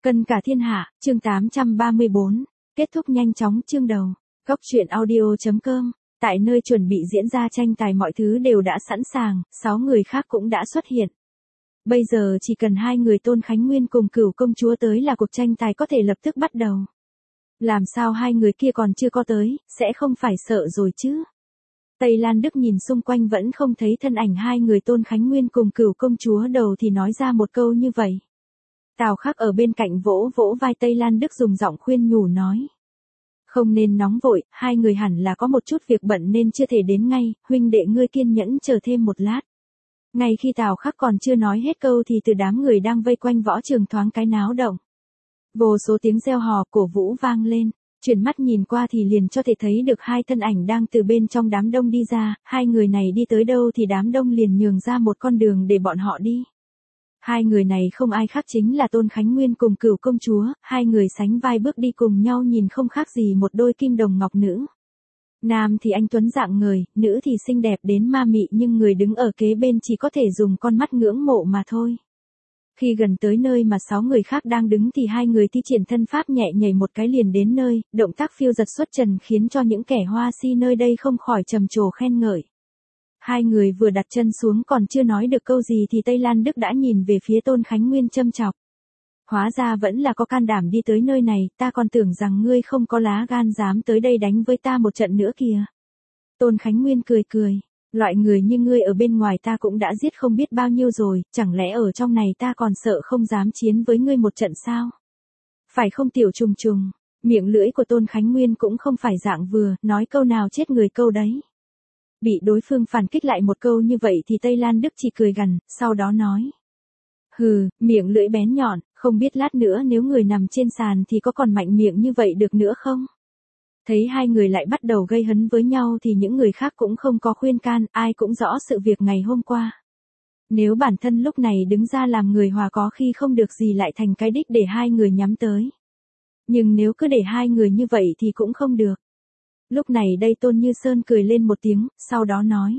Cân cả thiên hạ, chương 834, kết thúc nhanh chóng chương đầu. Góc truyện audio.com, tại nơi chuẩn bị diễn ra tranh tài mọi thứ đều đã sẵn sàng, 6 người khác cũng đã xuất hiện. Bây giờ chỉ cần 2 người Tôn Khánh Nguyên cùng Cửu công chúa tới là cuộc tranh tài có thể lập tức bắt đầu. Làm sao 2 người kia còn chưa có tới, sẽ không phải sợ rồi chứ? Tây Lan Đức nhìn xung quanh vẫn không thấy thân ảnh 2 người Tôn Khánh Nguyên cùng Cửu công chúa đầu thì nói ra một câu như vậy. Tào Khắc ở bên cạnh vỗ vỗ vai Tây Lan Đức dùng giọng khuyên nhủ nói. Không nên nóng vội, 2 người hẳn là có một chút việc bận nên chưa thể đến ngay, huynh đệ ngươi kiên nhẫn chờ thêm một lát. Ngay khi Tào Khắc còn chưa nói hết câu thì từ đám người đang vây quanh võ trường thoáng cái náo động. Vô số tiếng reo hò cổ vũ vang lên, chuyển mắt nhìn qua thì liền cho thể thấy được 2 thân ảnh đang từ bên trong đám đông đi ra, 2 người này đi tới đâu thì đám đông liền nhường ra một con đường để bọn họ đi. 2 người này không ai khác chính là Tôn Khánh Nguyên cùng Cửu công chúa, 2 người sánh vai bước đi cùng nhau nhìn không khác gì một đôi kim đồng ngọc nữ. Nam thì anh tuấn dạng người, nữ thì xinh đẹp đến ma mị nhưng người đứng ở kế bên chỉ có thể dùng con mắt ngưỡng mộ mà thôi. Khi gần tới nơi mà 6 người khác đang đứng thì 2 người thi triển thân pháp nhẹ nhảy một cái liền đến nơi, động tác phiêu giật xuất trần khiến cho những kẻ hoa si nơi đây không khỏi trầm trồ khen ngợi. 2 người vừa đặt chân xuống còn chưa nói được câu gì thì Tây Lan Đức đã nhìn về phía Tôn Khánh Nguyên châm chọc. Hóa ra vẫn là có can đảm đi tới nơi này, ta còn tưởng rằng ngươi không có lá gan dám tới đây đánh với ta một trận nữa kìa. Tôn Khánh Nguyên cười cười, loại người như ngươi ở bên ngoài ta cũng đã giết không biết bao nhiêu rồi, chẳng lẽ ở trong này ta còn sợ không dám chiến với ngươi một trận sao? Phải không tiểu trùng trùng, miệng lưỡi của Tôn Khánh Nguyên cũng không phải dạng vừa, nói câu nào chết người câu đấy. Bị đối phương phản kích lại một câu như vậy thì Tây Lan Đức chỉ cười gằn, sau đó nói. Hừ, miệng lưỡi bén nhọn, không biết lát nữa nếu người nằm trên sàn thì có còn mạnh miệng như vậy được nữa không? Thấy 2 người lại bắt đầu gây hấn với nhau thì những người khác cũng không có khuyên can, ai cũng rõ sự việc ngày hôm qua. Nếu bản thân lúc này đứng ra làm người hòa có khi không được gì lại thành cái đích để 2 người nhắm tới. Nhưng nếu cứ để 2 người như vậy thì cũng không được. Lúc này đây Tôn Như Sơn cười lên một tiếng, sau đó nói.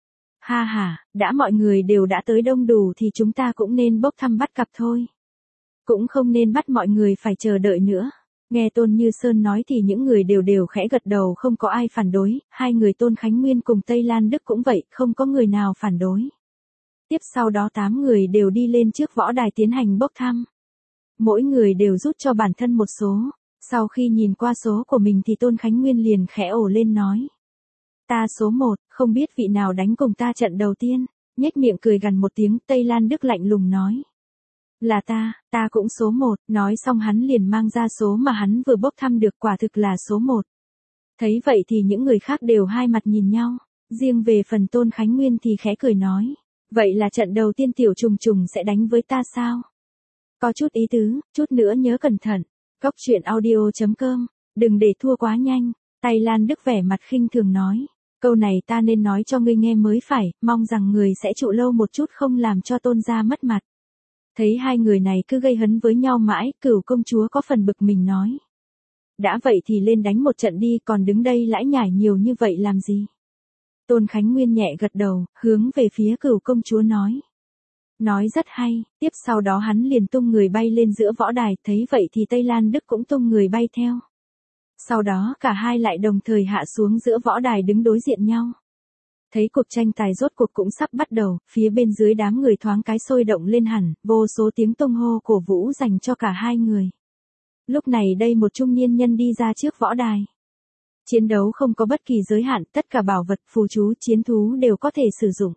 Ha ha, đã mọi người đều đã tới đông đủ thì chúng ta cũng nên bốc thăm bắt cặp thôi. Cũng không nên bắt mọi người phải chờ đợi nữa. Nghe Tôn Như Sơn nói thì những người đều khẽ gật đầu không có ai phản đối, 2 người Tôn Khánh Nguyên cùng Tây Lan Đức cũng vậy, không có người nào phản đối. Tiếp sau đó 8 người đều đi lên trước võ đài tiến hành bốc thăm. Mỗi người đều rút cho bản thân một số. Sau khi nhìn qua số của mình thì Tôn Khánh Nguyên liền khẽ ồ lên nói. Ta số 1, không biết vị nào đánh cùng ta trận đầu tiên, nhếch miệng cười gằn một tiếng, Tây Lan Đức lạnh lùng nói. Là ta cũng số 1, nói xong hắn liền mang ra số mà hắn vừa bốc thăm được quả thực là số 1. Thấy vậy thì những người khác đều hai mặt nhìn nhau, riêng về phần Tôn Khánh Nguyên thì khẽ cười nói. Vậy là trận đầu tiên tiểu trùng trùng sẽ đánh với ta sao? Có chút ý tứ, chút nữa nhớ cẩn thận. Góc truyện audio.com, đừng để thua quá nhanh, Tây Lan Đức vẻ mặt khinh thường nói, câu này ta nên nói cho ngươi nghe mới phải, mong rằng người sẽ trụ lâu một chút không làm cho Tôn gia mất mặt. Thấy 2 người này cứ gây hấn với nhau mãi, Cửu công chúa có phần bực mình nói. Đã vậy thì lên đánh một trận đi, còn đứng đây lãi nhải nhiều như vậy làm gì? Tôn Khánh Nguyên nhẹ gật đầu, hướng về phía Cửu công chúa nói. Nói rất hay, tiếp sau đó hắn liền tung người bay lên giữa võ đài, thấy vậy thì Tây Lan Đức cũng tung người bay theo. Sau đó cả hai lại đồng thời hạ xuống giữa võ đài đứng đối diện nhau. Thấy cuộc tranh tài rốt cuộc cũng sắp bắt đầu, phía bên dưới đám người thoáng cái sôi động lên hẳn, vô số tiếng tung hô cổ vũ dành cho cả 2 người. Lúc này đây một trung niên nhân đi ra trước võ đài. Chiến đấu không có bất kỳ giới hạn, tất cả bảo vật, phù chú, chiến thú đều có thể sử dụng.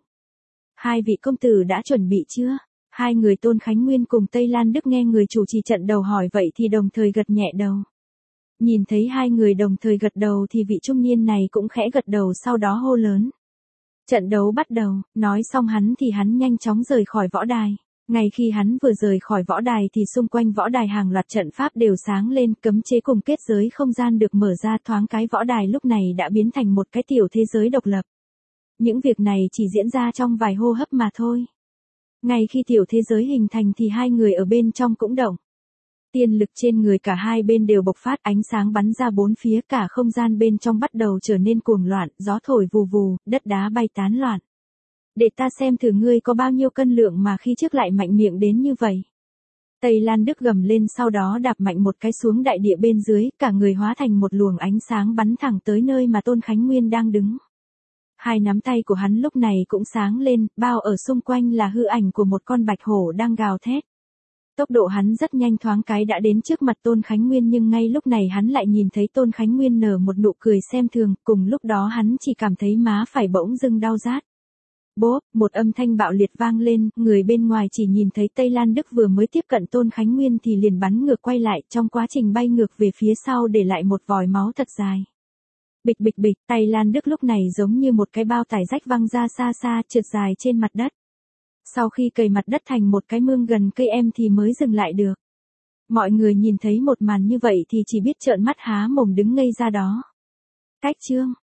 2 vị công tử đã chuẩn bị chưa? 2 người Tôn Khánh Nguyên cùng Tây Lan Đức nghe người chủ trì trận đầu hỏi vậy thì đồng thời gật nhẹ đầu. Nhìn thấy 2 người đồng thời gật đầu thì vị trung niên này cũng khẽ gật đầu sau đó hô lớn. Trận đấu bắt đầu, nói xong hắn nhanh chóng rời khỏi võ đài. Ngay khi hắn vừa rời khỏi võ đài thì xung quanh võ đài hàng loạt trận pháp đều sáng lên, cấm chế cùng kết giới không gian được mở ra, thoáng cái võ đài lúc này đã biến thành một cái tiểu thế giới độc lập. Những việc này chỉ diễn ra trong vài hô hấp mà thôi. Ngay khi tiểu thế giới hình thành thì 2 người ở bên trong cũng động. Tiên lực trên người cả hai bên đều bộc phát, ánh sáng bắn ra bốn phía, cả không gian bên trong bắt đầu trở nên cuồng loạn, gió thổi vù vù, đất đá bay tán loạn. Để ta xem thử ngươi có bao nhiêu cân lượng mà khi trước lại mạnh miệng đến như vậy. Tây Lan Đức gầm lên sau đó đạp mạnh một cái xuống đại địa bên dưới, cả người hóa thành một luồng ánh sáng bắn thẳng tới nơi mà Tôn Khánh Nguyên đang đứng. Hai nắm tay của hắn lúc này cũng sáng lên, bao ở xung quanh là hư ảnh của một con bạch hổ đang gào thét. Tốc độ hắn rất nhanh, thoáng cái đã đến trước mặt Tôn Khánh Nguyên, nhưng ngay lúc này hắn lại nhìn thấy Tôn Khánh Nguyên nở một nụ cười xem thường, cùng lúc đó hắn chỉ cảm thấy má phải bỗng dưng đau rát. Bốp, một âm thanh bạo liệt vang lên, người bên ngoài chỉ nhìn thấy Tây Lan Đức vừa mới tiếp cận Tôn Khánh Nguyên thì liền bắn ngược quay lại, trong quá trình bay ngược về phía sau để lại một vòi máu thật dài. Bịch bịch bịch, Tây Lan Đức lúc này giống như một cái bao tải rách văng ra xa xa, trượt dài trên mặt đất. Sau khi cày mặt đất thành một cái mương gần cây em thì mới dừng lại được. Mọi người nhìn thấy một màn như vậy thì chỉ biết trợn mắt há mồm đứng ngây ra đó. Cách chương